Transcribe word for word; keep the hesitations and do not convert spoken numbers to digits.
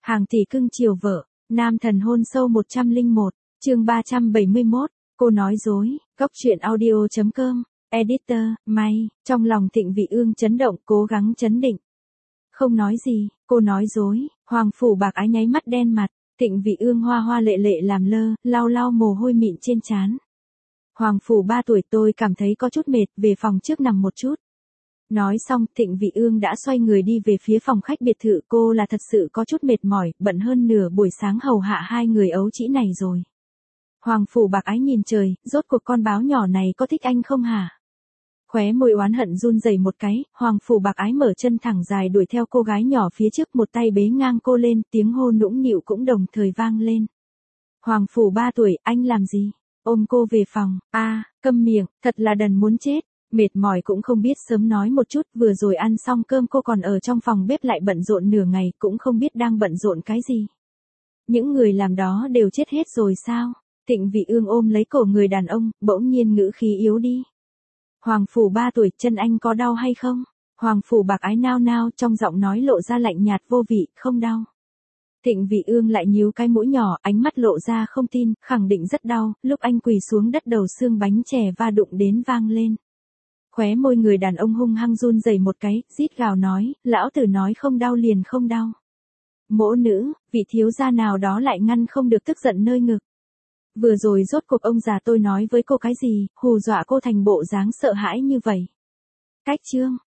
Hàng tỷ cưng chiều vợ, nam thần hôn sâu một trăm lẻ một, chương ba trăm bảy mươi mốt, cô nói dối, góc truyện audio chấm com, editor, may, trong lòng Thịnh Vị Ương chấn động, cố gắng chấn định. Không nói gì, cô nói dối, Hoàng Phủ Bạc Ái nháy mắt đen mặt, Thịnh Vị Ương hoa hoa lệ lệ làm lơ, lau lau mồ hôi mịn trên trán. Hoàng Phủ ba tuổi tôi cảm thấy có chút mệt, về phòng trước nằm một chút. Nói xong, Thịnh Vị Ương đã xoay người đi về phía phòng khách biệt thự, cô là thật sự có chút mệt mỏi, bận hơn nửa buổi sáng hầu hạ hai người ấu trĩ này rồi. Hoàng Phủ Bạc Ái nhìn trời, rốt cuộc con báo nhỏ này có thích anh không hả? Khóe môi oán hận run rẩy một cái, Hoàng Phủ Bạc Ái mở chân thẳng dài đuổi theo cô gái nhỏ phía trước, một tay bế ngang cô lên, tiếng hô nũng nịu cũng đồng thời vang lên. Hoàng Phủ ba tuổi, anh làm gì? Ôm cô về phòng, a, à, câm miệng, thật là đần muốn chết. Mệt mỏi cũng không biết sớm nói một chút, vừa rồi ăn xong cơm cô còn ở trong phòng bếp lại bận rộn nửa ngày, cũng không biết đang bận rộn cái gì. Những người làm đó đều chết hết rồi sao? Thịnh Vị Ương ôm lấy cổ người đàn ông, bỗng nhiên ngữ khí yếu đi. Hoàng Phủ ba tuổi, chân anh có đau hay không? Hoàng Phủ Bạc Ái nao nao, trong giọng nói lộ ra lạnh nhạt vô vị, không đau. Thịnh Vị Ương lại nhíu cái mũi nhỏ, ánh mắt lộ ra không tin, khẳng định rất đau, lúc anh quỳ xuống đất đầu xương bánh chè va đụng đến vang lên. Khóe môi người đàn ông hung hăng run rẩy một cái, rít gào nói, lão tử nói không đau liền không đau. Mỗ nữ, vị thiếu gia nào đó lại ngăn không được tức giận nơi ngực. Vừa rồi rốt cuộc ông già tôi nói với cô cái gì, hù dọa cô thành bộ dáng sợ hãi như vậy. Cách chương,